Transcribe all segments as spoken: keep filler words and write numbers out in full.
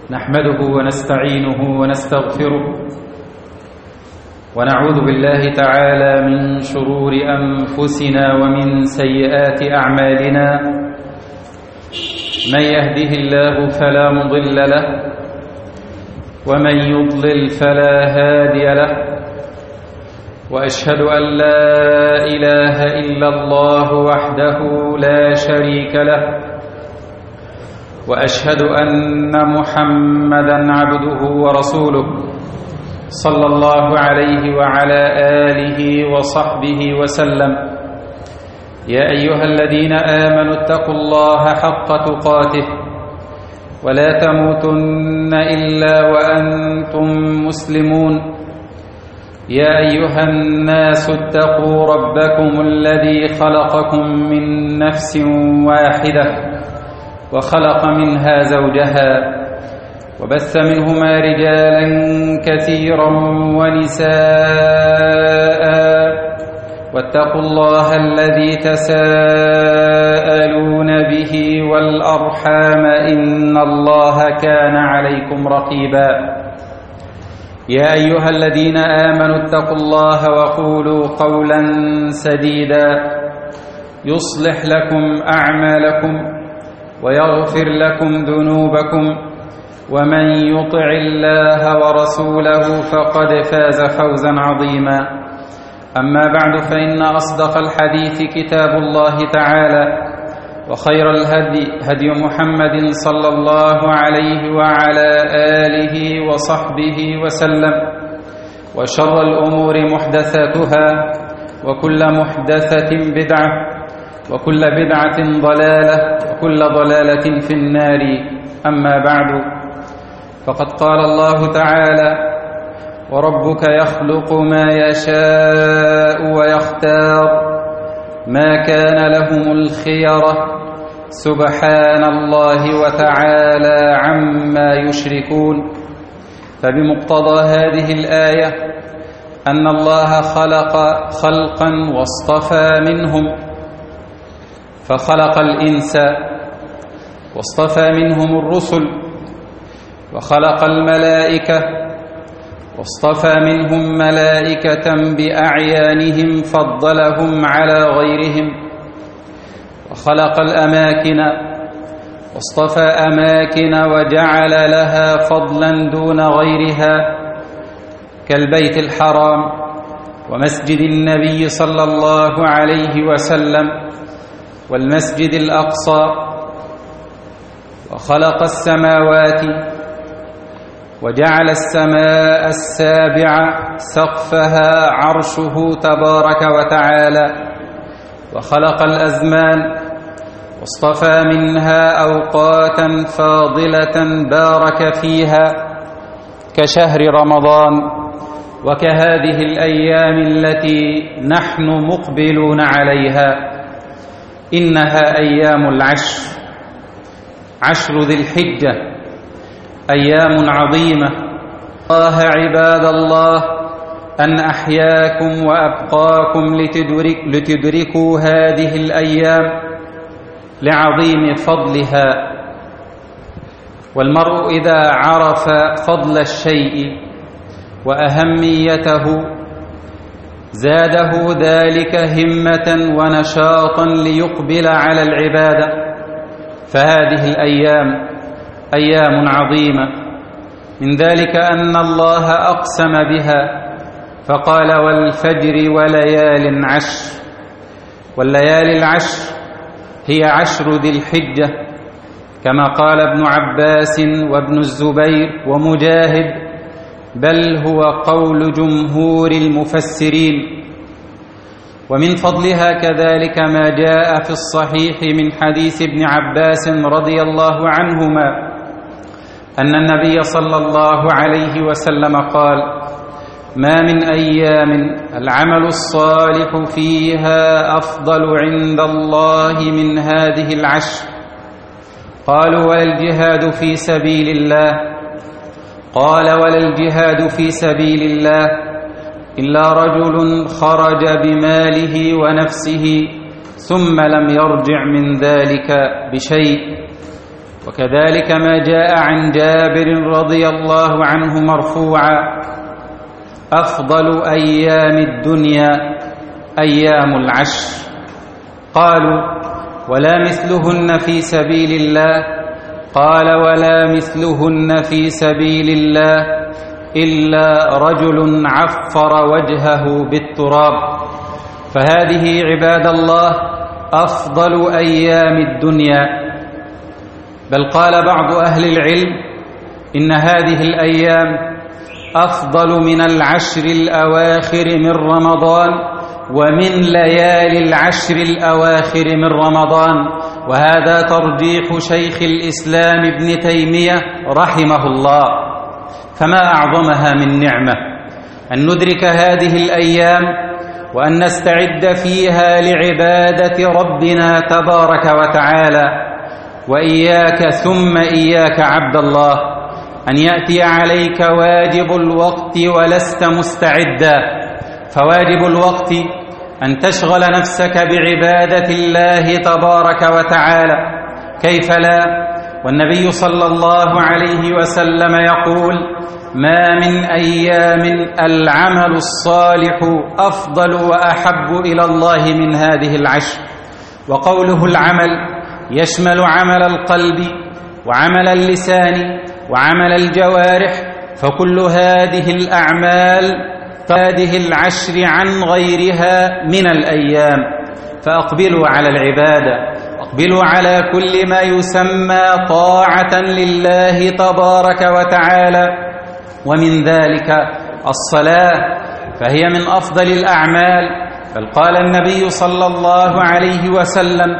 نحمده ونستعينه ونستغفره ونعوذ بالله تعالى من شرور أنفسنا ومن سيئات أعمالنا. من يهده الله فلا مضل له ومن يضلل فلا هادي له، وأشهد أن لا إله إلا الله وحده لا شريك له، وأشهد أن محمدًا عبده ورسوله صلى الله عليه وعلى آله وصحبه وسلم. يا أيها الذين آمنوا اتقوا الله حق تقاته ولا تموتن إلا وأنتم مسلمون. يا أيها الناس اتقوا ربكم الذي خلقكم من نفس واحدة وخلق منها زوجها وبث منهما رجالا كثيرا ونساء، واتقوا الله الذي تساءلون به والأرحام إن الله كان عليكم رقيبا. يا أيها الذين آمنوا اتقوا الله وقولوا قولا سديدا يصلح لكم أعمالكم ويغفر لكم ذنوبكم، ومن يطع الله ورسوله فقد فاز فوزا عظيما. أما بعد، فإن أصدق الحديث كتاب الله تعالى، وخير الهدي هدي محمد صلى الله عليه وعلى آله وصحبه وسلم، وشر الأمور محدثاتها، وكل محدثة بدعة، وكل بدعة ضلالة، وكل ضلالة في النار. أما بعد، فقد قال الله تعالى: وربك يخلق ما يشاء ويختار ما كان لهم الخيرة سبحان الله وتعالى عما يشركون. فبمقتضى هذه الآية أن الله خلق خلقا واصطفى منهم، فخلق الإنس واصطفى منهم الرسل، وخلق الملائكة واصطفى منهم ملائكة بأعيانهم فضلهم على غيرهم، وخلق الأماكن واصطفى أماكن وجعل لها فضلا دون غيرها، كالبيت الحرام ومسجد النبي صلى الله عليه وسلم والمسجد الأقصى. وخلق السماوات وجعل السماء السابعة سقفها عرشه تبارك وتعالى، وخلق الأزمان واصطفى منها أوقاتا فاضلة بارك فيها، كشهر رمضان وكهذه الأيام التي نحن مقبلون عليها. إنها أيام العشر، عشر ذي الحجة، أيام عظيمة. الله عباد الله أن أحياكم وأبقاكم لتدرك لتدركوا هذه الأيام لعظيم فضلها. والمرء إذا عرف فضل الشيء وأهميته زاده ذلك همة ونشاطا ليقبل على العبادة. فهذه الأيام أيام عظيمة، من ذلك أن الله أقسم بها فقال: والفجر وليال عشر. والليالي العشر هي عشر ذي الحجة، كما قال ابن عباس وابن الزبير ومجاهد، بل هو قول جمهور المفسرين. ومن فضلها كذلك ما جاء في الصحيح من حديث ابن عباس رضي الله عنهما أن النبي صلى الله عليه وسلم قال: ما من أيام العمل الصالح فيها أفضل عند الله من هذه العشر. قالوا: ولا الجهاد في سبيل الله؟ قال: ولا الجهاد في سبيل الله إلا رجل خرج بماله ونفسه ثم لم يرجع من ذلك بشيء. وكذلك ما جاء عن جابر رضي الله عنه مرفوعا: أفضل أيام الدنيا أيام العشر. قالوا: ولا مثلهن في سبيل الله؟ قال: ولا مثلهن في سبيل الله إلا رجل عفر وجهه بالتراب. فهذه عباد الله أفضل أيام الدنيا. بل قال بعض أهل العلم إن هذه الأيام أفضل من العشر الأواخر من رمضان ومن ليالي العشر الأواخر من رمضان، وهذا ترجيح شيخ الإسلام ابن تيمية رحمه الله. فما أعظمها من نعمة أن ندرك هذه الأيام وأن نستعد فيها لعبادة ربنا تبارك وتعالى. وإياك ثم إياك عبد الله أن يأتي عليك واجب الوقت ولست مستعدا. فواجب الوقت أن تشغل نفسك بعبادة الله تبارك وتعالى، كيف لا؟ والنبي صلى الله عليه وسلم يقول: ما من أيام العمل الصالح أفضل وأحب إلى الله من هذه العشر. وقوله العمل يشمل عمل القلب وعمل اللسان وعمل الجوارح، فكل هذه الأعمال هذه العشر عن غيرها من الأيام. فأقبلوا على العبادة، أقبلوا على كل ما يسمى طاعة لله تبارك وتعالى، ومن ذلك الصلاة، فهي من أفضل الأعمال. بل قال النبي صلى الله عليه وسلم: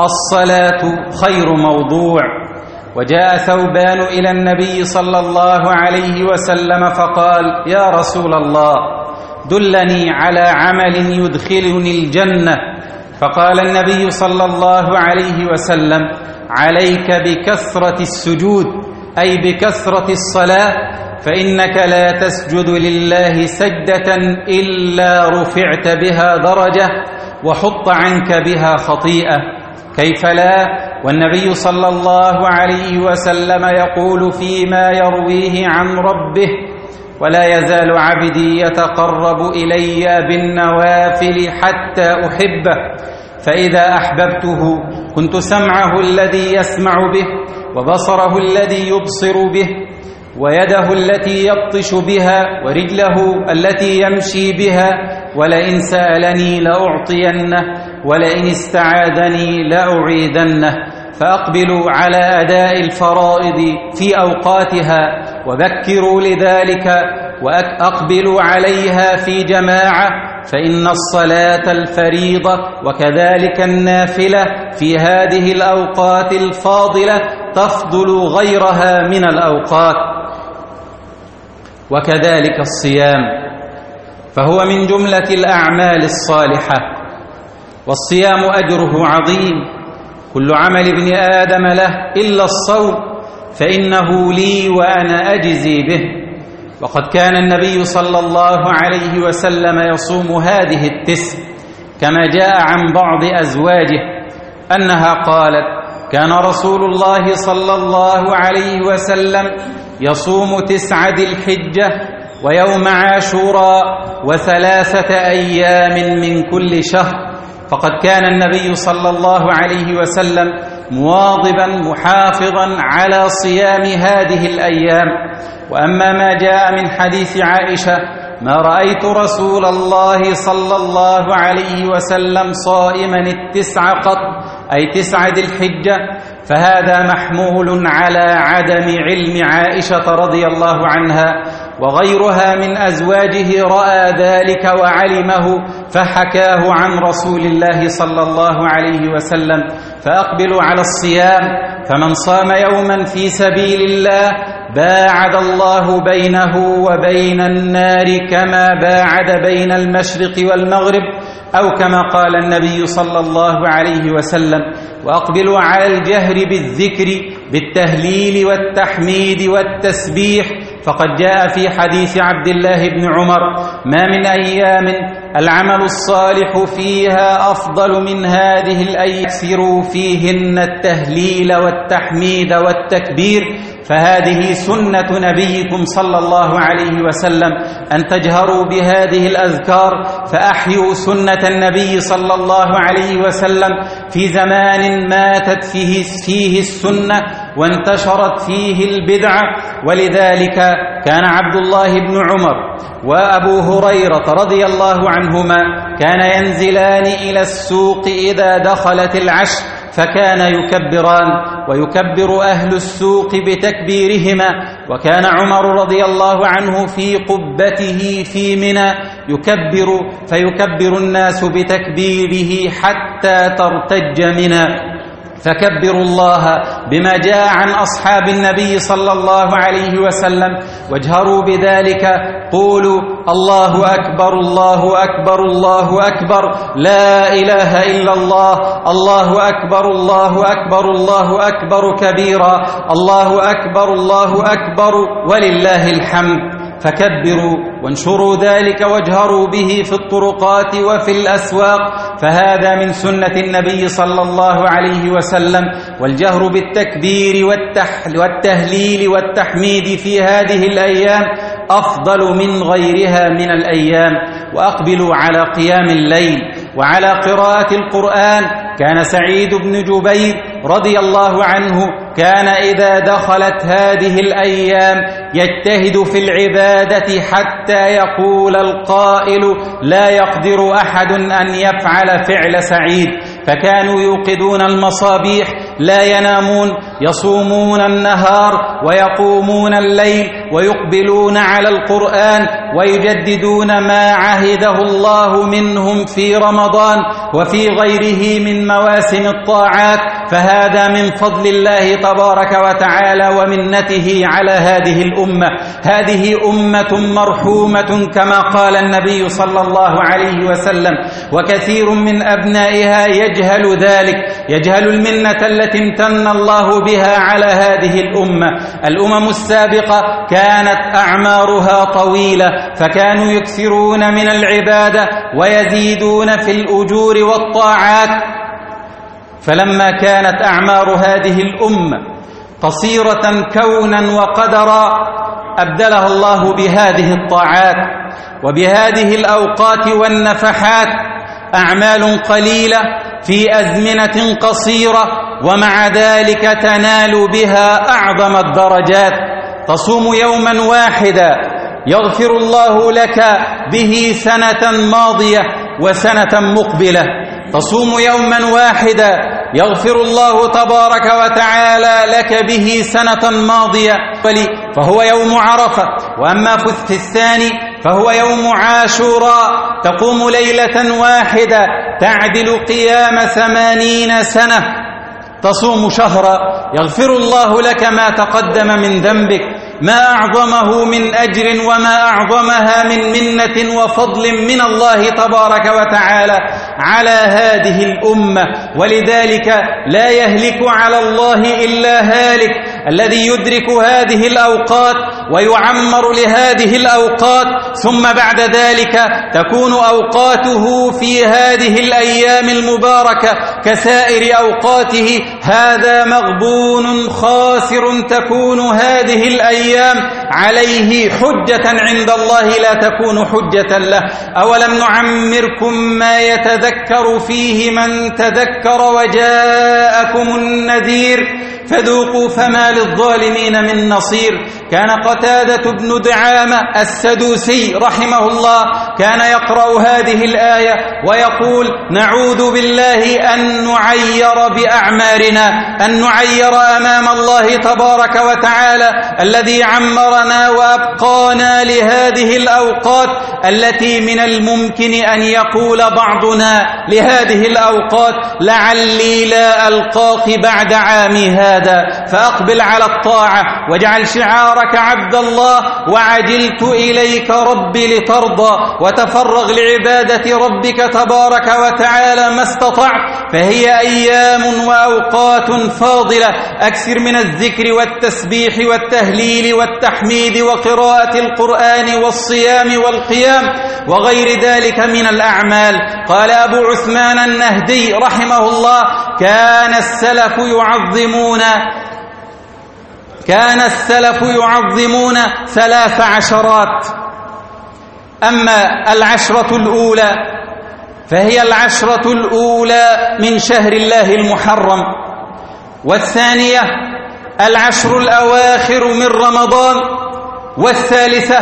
الصلاة خير موضوع. وجاء ثوبان إلى النبي صلى الله عليه وسلم فقال: يا رسول الله، دلني على عمل يدخلني الجنة. فقال النبي صلى الله عليه وسلم: عليك بكثرة السجود، أي بكثرة الصلاة، فإنك لا تسجد لله سجدة إلا رفعت بها درجة وحط عنك بها خطيئة. كيف لا؟ والنبي صلى الله عليه وسلم يقول فيما يرويه عن ربه: ولا يزال عبدي يتقرب إلي بالنوافل حتى أحبه، فإذا أحببته كنت سمعه الذي يسمع به، وبصره الذي يبصر به، ويده التي يبطش بها، ورجله التي يمشي بها، ولئن سألني لأعطينه، ولئن استعاذني لأعيذنه. فأقبلوا على أداء الفرائض في أوقاتها وبكروا لذلك، وأقبلوا عليها في جماعة، فإن الصلاة الفريضة وكذلك النافلة في هذه الأوقات الفاضلة تفضل غيرها من الأوقات. وكذلك الصيام، فهو من جملة الأعمال الصالحة، والصيام أجره عظيم. كل عمل ابن آدم له إلا الصوم فإنه لي وأنا أجزي به. وقد كان النبي صلى الله عليه وسلم يصوم هذه التسع، كما جاء عن بعض أزواجه أنها قالت: كان رسول الله صلى الله عليه وسلم يصوم تسعة ذي الحجة ويوم عاشوراء وثلاثة أيام من كل شهر. فقد كان النبي صلى الله عليه وسلم مواظبا محافظا على صيام هذه الأيام. وأما ما جاء من حديث عائشة: ما رأيت رسول الله صلى الله عليه وسلم صائما التسع قط، أي تسعة ذي الحجة، فهذا محمول على عدم علم عائشة رضي الله عنها، وغيرها من أزواجه رأى ذلك وعلمه فحكاه عن رسول الله صلى الله عليه وسلم. فأقبلوا على الصيام، فمن صام يوما في سبيل الله باعد الله بينه وبين النار كما باعد بين المشرق والمغرب، أو كما قال النبي صلى الله عليه وسلم. وأقبلوا على الجهر بالذكر بالتهليل والتحميد والتسبيح، فقد جاء في حديث عبد الله بن عمر: ما من أيام العمل الصالح فيها أفضل من هذه الأيام، اكثروا فيهن التهليل والتحميد والتكبير، فهذه سنة نبيكم صلى الله عليه وسلم أن تجهروا بهذه الأذكار، فأحيوا سنة النبي صلى الله عليه وسلم في زمان ماتت فيه, فيه السنة وانتشرت فيه البدعة. ولذلك كان عبد الله بن عمر وأبو هريرة رضي الله عنهما كان ينزلان إلى السوق إذا دخلت العشر فكان يكبران، ويكبر أهل السوق بتكبيرهما، وكان عمر رضي الله عنه في قبته في منى يكبر فيكبر الناس بتكبيره حتى ترتج منى. فكبروا الله بما جاء عن أصحاب النبي صلى الله عليه وسلم واجهروا بذلك، قولوا الله أكبر الله أكبر الله أكبر لا إله إلا الله، الله أكبر الله أكبر الله أكبر كبيرا، الله أكبر الله أكبر ولله الحمد. فكبروا وانشروا ذلك واجهروا به في الطرقات وفي الأسواق، فهذا من سنة النبي صلى الله عليه وسلم. والجهر بالتكبير والتهليل والتحميد في هذه الأيام أفضل من غيرها من الأيام. وأقبلوا على قيام الليل وعلى قراءة القرآن. كان سعيد بن جبير رضي الله عنه كان إذا دخلت هذه الأيام يجتهد في العبادة حتى يقول القائل لا يقدر أحد أن يفعل فعل سعيد، فكانوا يوقدون المصابيح لا ينامون، يصومون النهار ويقومون الليل ويقبلون على القرآن ويجددون ما عهده الله منهم في رمضان وفي غيره من مواسم الطاعات، فهذا من فضل الله تبارك وتعالى ومنته على هذه الأمة. هذه أمة مرحومة كما قال النبي صلى الله عليه وسلم، وكثير من أبنائها يجهل ذلك، يجهل المنة التي امتن الله بها على هذه الأمة. الأمم السابقة كانت أعمارها طويلة، فكانوا يكثرون من العبادة ويزيدون في الأجور والطاعات، فلما كانت أعمار هذه الأمة قصيرة كونا وقدرا أبدلها الله بهذه الطاعات وبهذه الأوقات والنفحات أعمال قليلة في أزمنة قصيرة، ومع ذلك تنال بها أعظم الدرجات. تصوم يوما واحدا يغفر الله لك به سنة ماضية وسنة مقبلة. تصوم يوما واحدا يغفر الله تبارك وتعالى لك به سنة ماضية فهو يوم عرفة. وأما في الثاني فهو يوم عاشوراء، تقوم ليلة واحدة تعدل قيام ثمانين سنة. تصوم شهرا يغفر الله لك ما تقدم من ذنبك، ما أعظمه من أجر وما أعظمها من منة وفضل من الله تبارك وتعالى على هذه الأمة. ولذلك لا يهلك على الله إلا هالك، الذي يدرك هذه الأوقات ويعمر لهذه الأوقات، ثم بعد ذلك تكون أوقاته في هذه الأيام المباركة كسائر أوقاته، هذا مغبون خاسر تكون هذه الأيام عليه حجة عند الله لا تكون حجة له. أولم نعمركم ما يتذكر فيه من تذكر وجاءكم النذير فذوقوا فما للظالمين من نصير. كان قتادة بن دعامة السدوسي رحمه الله كان يقرأ هذه الآية ويقول نعوذ بالله أن نعير بأعمارنا، أن نعير أمام الله تبارك وتعالى الذي عمرنا وأبقانا لهذه الأوقات التي من الممكن أن يقول بعضنا لهذه الأوقات لعلي لا ألقاك بعد عامي هذا. فأقبل على الطاعة واجعل شعار تبارك عبد الله وعجلت إليك ربي لترضى، وتفرغ لعبادة ربك تبارك وتعالى ما استطعت، فهي أيام وأوقات فاضلة. أكثر من الذكر والتسبيح والتهليل والتحميد وقراءة القرآن والصيام والقيام وغير ذلك من الأعمال. قال أبو عثمان النهدي رحمه الله: كان السلف يعظمون كان السلف يعظمون ثلاث عشرات. أما العشرة الأولى فهي العشرة الأولى من شهر الله المحرم، والثانية العشر الأواخر من رمضان، والثالثة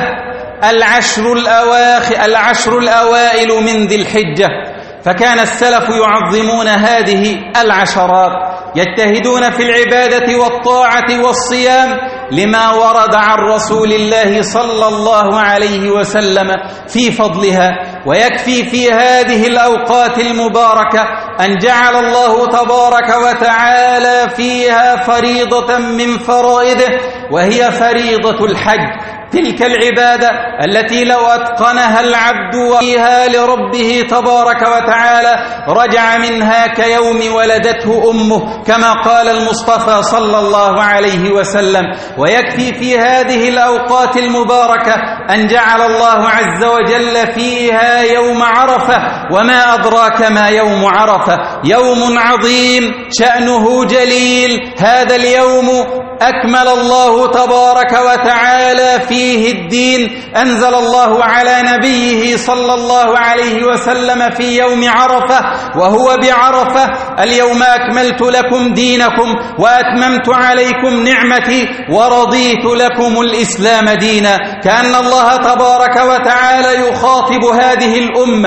العشر الأواخر العشر الأوائل من ذي الحجة. فكان السلف يعظمون هذه العشرات، يجتهدون في العبادة والطاعة والصيام لما ورد عن رسول الله صلى الله عليه وسلم في فضلها. ويكفي في هذه الأوقات المباركة أن جعل الله تبارك وتعالى فيها فريضة من فرائضه، وهي فريضة الحج، تلك العبادة التي لو أتقنها العبد وفيها لربه تبارك وتعالى رجع منها كيوم ولدته أمه، كما قال المصطفى صلى الله عليه وسلم. ويكفي في هذه الأوقات المباركة أن جعل الله عز وجل فيها يوم عرفة، وما أدراك ما يوم عرفة، يوم عظيم شأنه جليل. هذا اليوم أكمل الله تبارك وتعالى فيه الدين، أنزل الله على نبيه صلى الله عليه وسلم في يوم عرفة وهو بعرفة: اليوم أكملت لكم دينكم وأتممت عليكم نعمتي ورضيت لكم الإسلام دينا. كأن الله تبارك وتعالى يخاطب هذه الأمة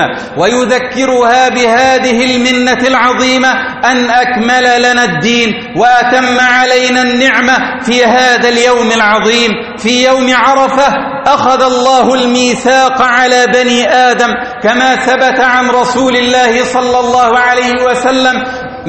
ويذكرها بهذه المنة العظيمة أن أكمل لنا الدين وأتم علينا النعمة في هذا اليوم العظيم. في يوم عرفة أخذ الله الميثاق على بني آدم كما ثبت عن رسول الله صلى الله عليه وسلم: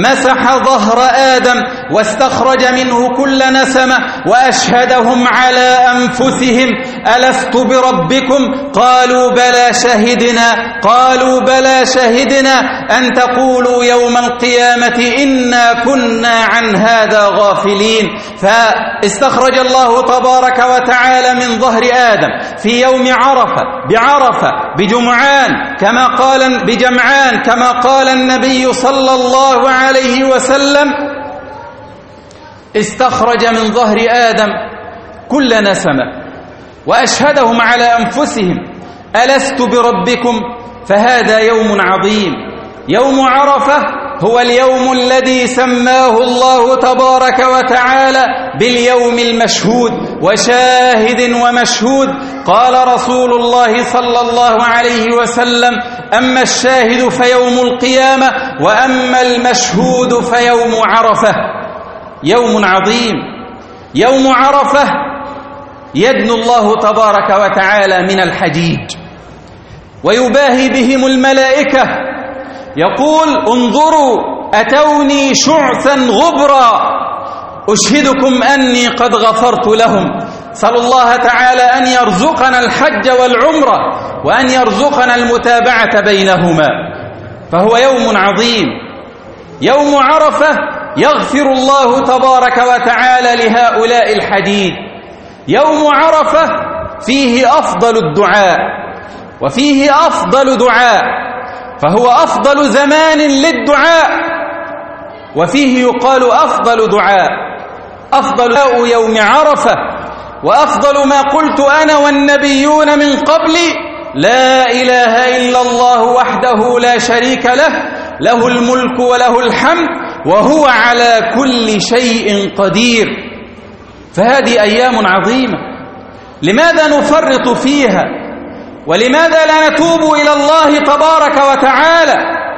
مسح ظهر آدم واستخرج منه كل نسمة وأشهدهم على أنفسهم: ألست بربكم؟ قالوا بلى شهدنا. قالوا بلى شهدنا أن تقولوا يوم القيامة إنا كنا عن هذا غافلين. فاستخرج الله تبارك وتعالى من ظهر آدم في يوم عرفة بعرفة بجمعان كما قال بجمعان كما قال النبي صلى الله عليه وسلم: استخرج من ظهر آدم كل نسمة وأشهدهم على أنفسهم: ألست بربكم؟ فهذا يوم عظيم. يوم عرفة هو اليوم الذي سماه الله تبارك وتعالى باليوم المشهود، وشاهد ومشهود. قال رسول الله صلى الله عليه وسلم: أما الشاهد فيوم القيامة، وأما المشهود فيوم عرفة. يوم عظيم. يوم عرفة يدنو الله تبارك وتعالى من الحجيج ويباهي بهم الملائكة، يقول: انظروا أتوني شعثا غبرا أشهدكم أني قد غفرت لهم. صلى الله تعالى أن يرزقنا الحج والعمرة وأن يرزقنا المتابعة بينهما. فهو يوم عظيم. يوم عرفة يغفر الله تبارك وتعالى لهؤلاء الحديد. يوم عرفة فيه أفضل الدعاء وفيه أفضل دعاء، فهو أفضل زمان للدعاء، وفيه يقال أفضل دعاء. أفضل يوم عرفة وأفضل ما قلت أنا والنبيون من قبلي: لا إله إلا الله وحده لا شريك له، له الملك وله الحمد وهو على كل شيء قدير. فهذه أيام عظيمة، لماذا نفرط فيها؟ ولماذا لا نتوب إلى الله تبارك وتعالى؟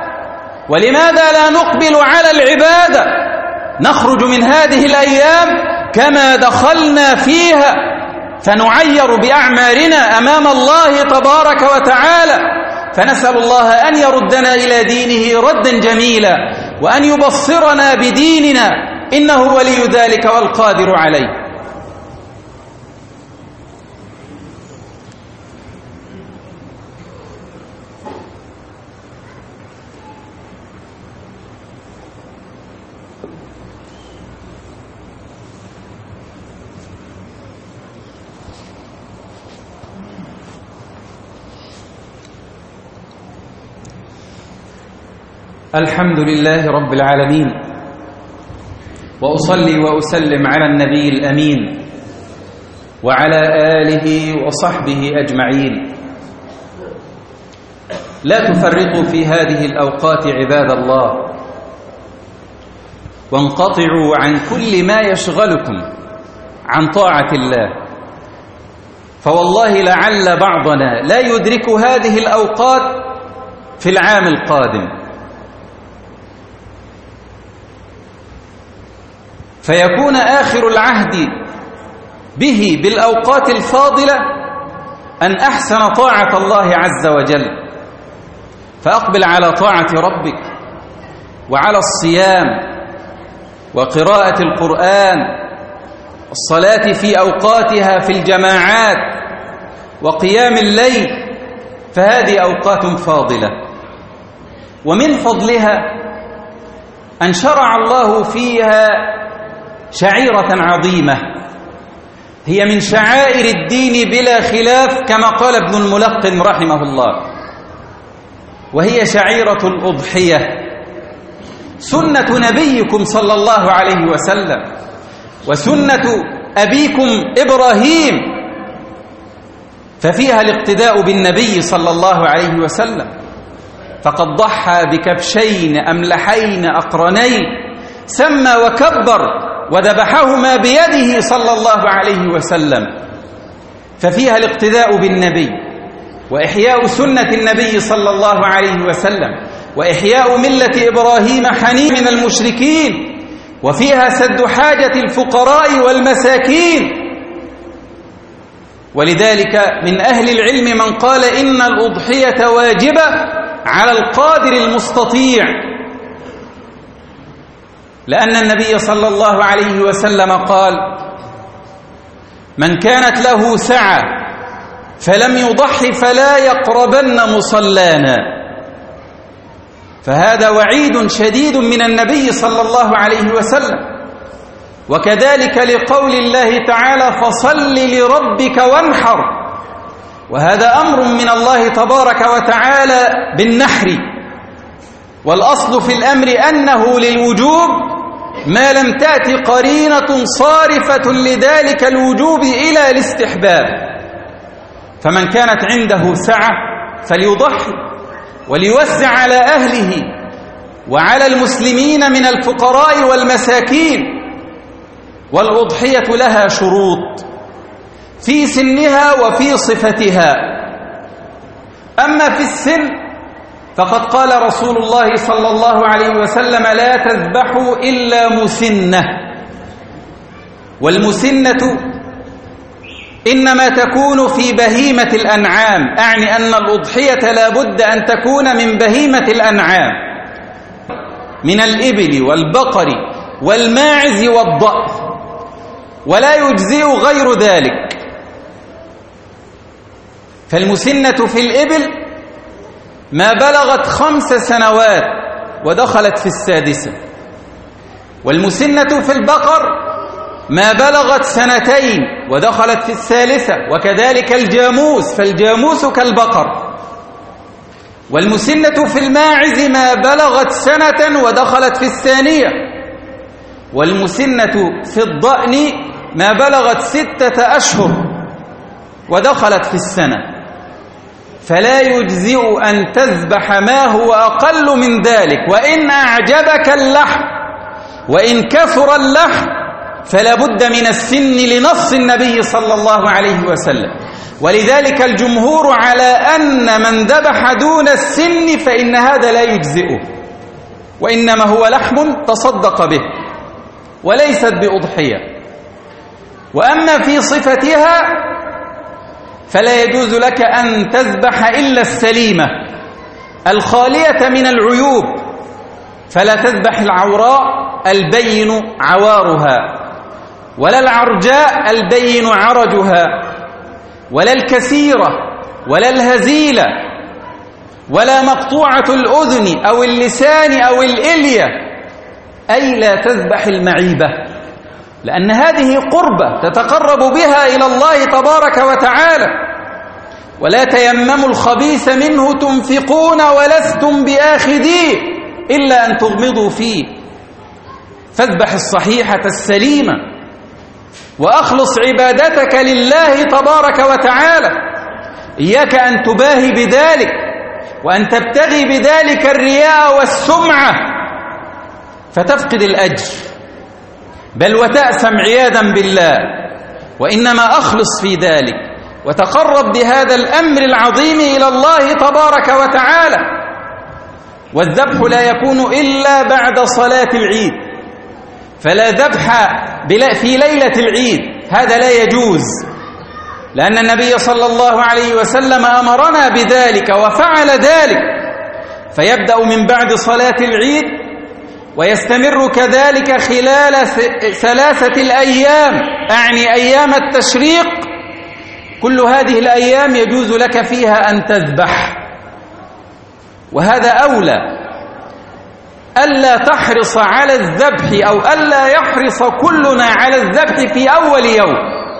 ولماذا لا نقبل على العبادة؟ نخرج من هذه الأيام كما دخلنا فيها، فنعير بأعمارنا أمام الله تبارك وتعالى. فنسأل الله أن يردنا إلى دينه ردا جميلا، وأن يبصرنا بديننا، إنه ولي ذلك والقادر عليه. الحمد لله رب العالمين، وأصلي وأسلم على النبي الأمين وعلى آله وصحبه أجمعين. لا تفرطوا في هذه الأوقات عباد الله، وانقطعوا عن كل ما يشغلكم عن طاعة الله، فوالله لعل بعضنا لا يدرك هذه الأوقات في العام القادم، فيكون آخر العهد به بالأوقات الفاضلة أن أحسن طاعة الله عز وجل، فأقبل على طاعة ربك وعلى الصيام وقراءة القرآن، الصلاة في أوقاتها في الجماعات وقيام الليل، فهذه أوقات فاضلة. ومن فضلها أن شرع الله فيها شعيرة عظيمة هي من شعائر الدين بلا خلاف، كما قال ابن الملقن رحمه الله، وهي شعيرة الأضحية، سنة نبيكم صلى الله عليه وسلم وسنة أبيكم إبراهيم، ففيها الاقتداء بالنبي صلى الله عليه وسلم، فقد ضحى بكبشين أملحين أقرنين، سمى وكبر وذبحهما بيده صلى الله عليه وسلم، ففيها الاقتداء بالنبي وإحياء سنة النبي صلى الله عليه وسلم وإحياء ملة إبراهيم حنين من المشركين، وفيها سد حاجة الفقراء والمساكين. ولذلك من أهل العلم من قال إن الأضحية واجبة على القادر المستطيع، لأن النبي صلى الله عليه وسلم قال: من كانت له سعة فلم يضحي فلا يقربن مصلانا، فهذا وعيد شديد من النبي صلى الله عليه وسلم. وكذلك لقول الله تعالى: فصل لربك وانحر، وهذا أمر من الله تبارك وتعالى بالنحر، والأصل في الأمر أنه للوجوب ما لم تأتي قرينة صارفة لذلك الوجوب إلى الاستحباب. فمن كانت عنده سعة فليضحي وليوسع على أهله وعلى المسلمين من الفقراء والمساكين. والأضحية لها شروط في سنها وفي صفتها. أما في السن فقد قال رسول الله صلى الله عليه وسلم: لا تذبحوا إلا مسنة. والمسنة إنما تكون في بهيمة الأنعام، أعني أن الأضحية لا بد أن تكون من بهيمة الأنعام، من الإبل والبقر والماعز والضأن، ولا يجزئ غير ذلك. فالمسنة في الإبل ما بلغت خمس سنوات ودخلت في السادسة، والمسنة في البقر ما بلغت سنتين ودخلت في الثالثة، وكذلك الجاموس، فالجاموس كالبقر. والمسنة في الماعز ما بلغت سنة ودخلت في الثانية، والمسنة في الضأن ما بلغت ستة أشهر ودخلت في السنة. فلا يجزئ أن تذبح ما هو أقل من ذلك، وإن أعجبك اللحم وإن كثر اللحم فلا بد من السن لنص النبي صلى الله عليه وسلم. ولذلك الجمهور على أن من ذبح دون السن فإن هذا لا يجزئه، وإنما هو لحم تصدق به وليست بأضحية. وأما في صفتها فلا يجوز لك أن تذبح إلا السليمة الخالية من العيوب، فلا تذبح العوراء البين عوارها، ولا العرجاء البين عرجها، ولا الكثيرة، ولا الهزيلة، ولا مقطوعة الأذن أو اللسان أو الإلية، أي لا تذبح المعيبة، لأن هذه قربة تتقرب بها إلى الله تبارك وتعالى. ولا تيمموا الخبيث منه تنفقون ولستم بآخذيه، إلا أن تغمضوا فيه، فاذبح الصحيحة السليمة وأخلص عبادتك لله تبارك وتعالى. إياك أن تباهي بذلك وأن تبتغي بذلك الرياء والسمعة فتفقد الأجر بل وتأثم عياذا بالله، وإنما أخلص في ذلك وتقرب بهذا الأمر العظيم إلى الله تبارك وتعالى. والذبح لا يكون إلا بعد صلاة العيد، فلا ذبح في ليلة العيد، هذا لا يجوز، لأن النبي صلى الله عليه وسلم أمرنا بذلك وفعل ذلك. فيبدأ من بعد صلاة العيد ويستمر كذلك خلال ثلاثة الأيام، أعني أيام التشريق، كل هذه الأيام يجوز لك فيها أن تذبح. وهذا أولى ألا تحرص على الذبح أو ألا يحرص كلنا على الذبح في أول يوم.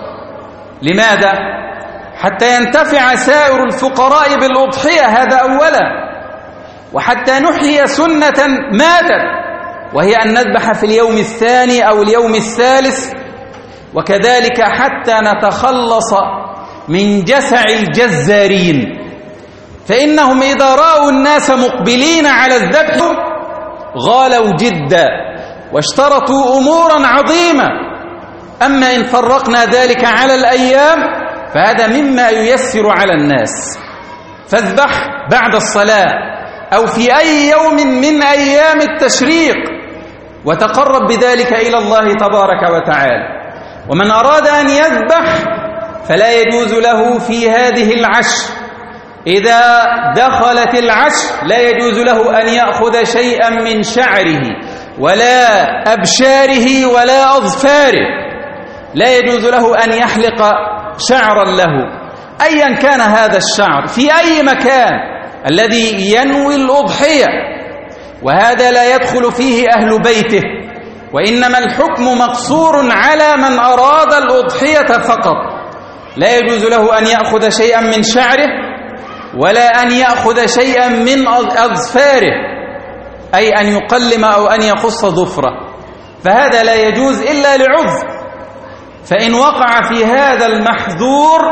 لماذا؟ حتى ينتفع سائر الفقراء بالأضحية، هذا أولا، وحتى نحيي سنة ماتت، وهي أن نذبح في اليوم الثاني أو اليوم الثالث، وكذلك حتى نتخلص من جسع الجزارين، فإنهم إذا رأوا الناس مقبلين على الذبح غالوا جدا واشترطوا أمورا عظيمة. أما إن فرقنا ذلك على الأيام فهذا مما ييسر على الناس. فاذبح بعد الصلاة أو في أي يوم من أيام التشريق وتقرب بذلك إلى الله تبارك وتعالى. ومن أراد أن يذبح فلا يجوز له في هذه العشر، إذا دخلت العشر لا يجوز له أن يأخذ شيئا من شعره ولا أبشاره ولا أظفاره، لا يجوز له أن يحلق شعرا له أيا كان هذا الشعر في أي مكان الذي ينوي الأضحية، وهذا لا يدخل فيه أهل بيته، وإنما الحكم مقصور على من أراد الأضحية فقط. لا يجوز له أن يأخذ شيئا من شعره ولا أن يأخذ شيئا من أظفاره، أي أن يقلم أو أن يقص ظفره، فهذا لا يجوز إلا لعذر. فإن وقع في هذا المحذور،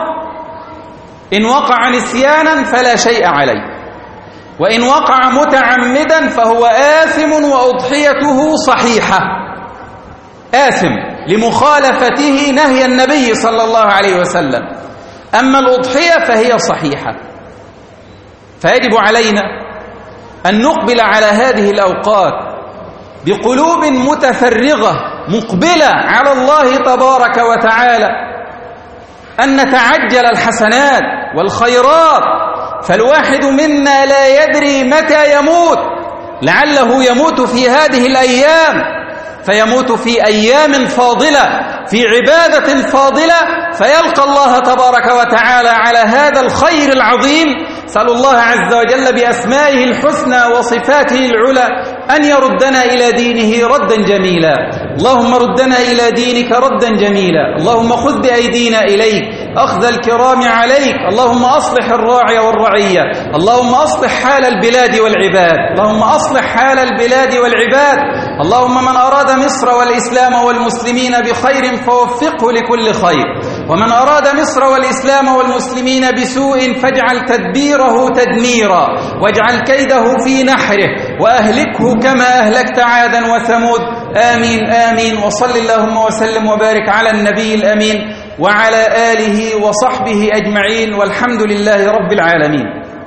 إن وقع نسيانا فلا شيء عليه، وإن وقع متعمدا فهو آثم وأضحيته صحيحة، آثم لمخالفته نهي النبي صلى الله عليه وسلم. أما الأضحية فهي صحيحة. فيجب علينا أن نقبل على هذه الأوقات بقلوب متفرغة مقبلة على الله تبارك وتعالى، أن نتعجل الحسنات والخيرات، فالواحد منا لا يدري متى يموت، لعله يموت في هذه الأيام، فيموت في أيام فاضلة في عبادة فاضلة، فيلقى الله تبارك وتعالى على هذا الخير العظيم. سأل الله عز وجل بأسمائه الحسنى وصفاته العلى أن يردنا إلى دينه ردا جميلا. اللهم ردنا إلى دينك ردا جميلا، اللهم خذ بأيدينا إليك أخذ الكرام عليك، اللهم أصلح الراعي والرعية، اللهم أصلح حال البلاد والعباد، اللهم أصلح حال البلاد والعباد. اللهم من أراد مصر والإسلام والمسلمين بخير فوفقه لكل خير، ومن أراد مصر والإسلام والمسلمين بسوء فاجعل تدبيره تدميرا، واجعل كيده في نحره، وأهلكه كما أهلكت عادا وثمود. آمين آمين. وصل اللهم وسلم وبارك على النبي الأمين وعلى آله وصحبه أجمعين، والحمد لله رب العالمين.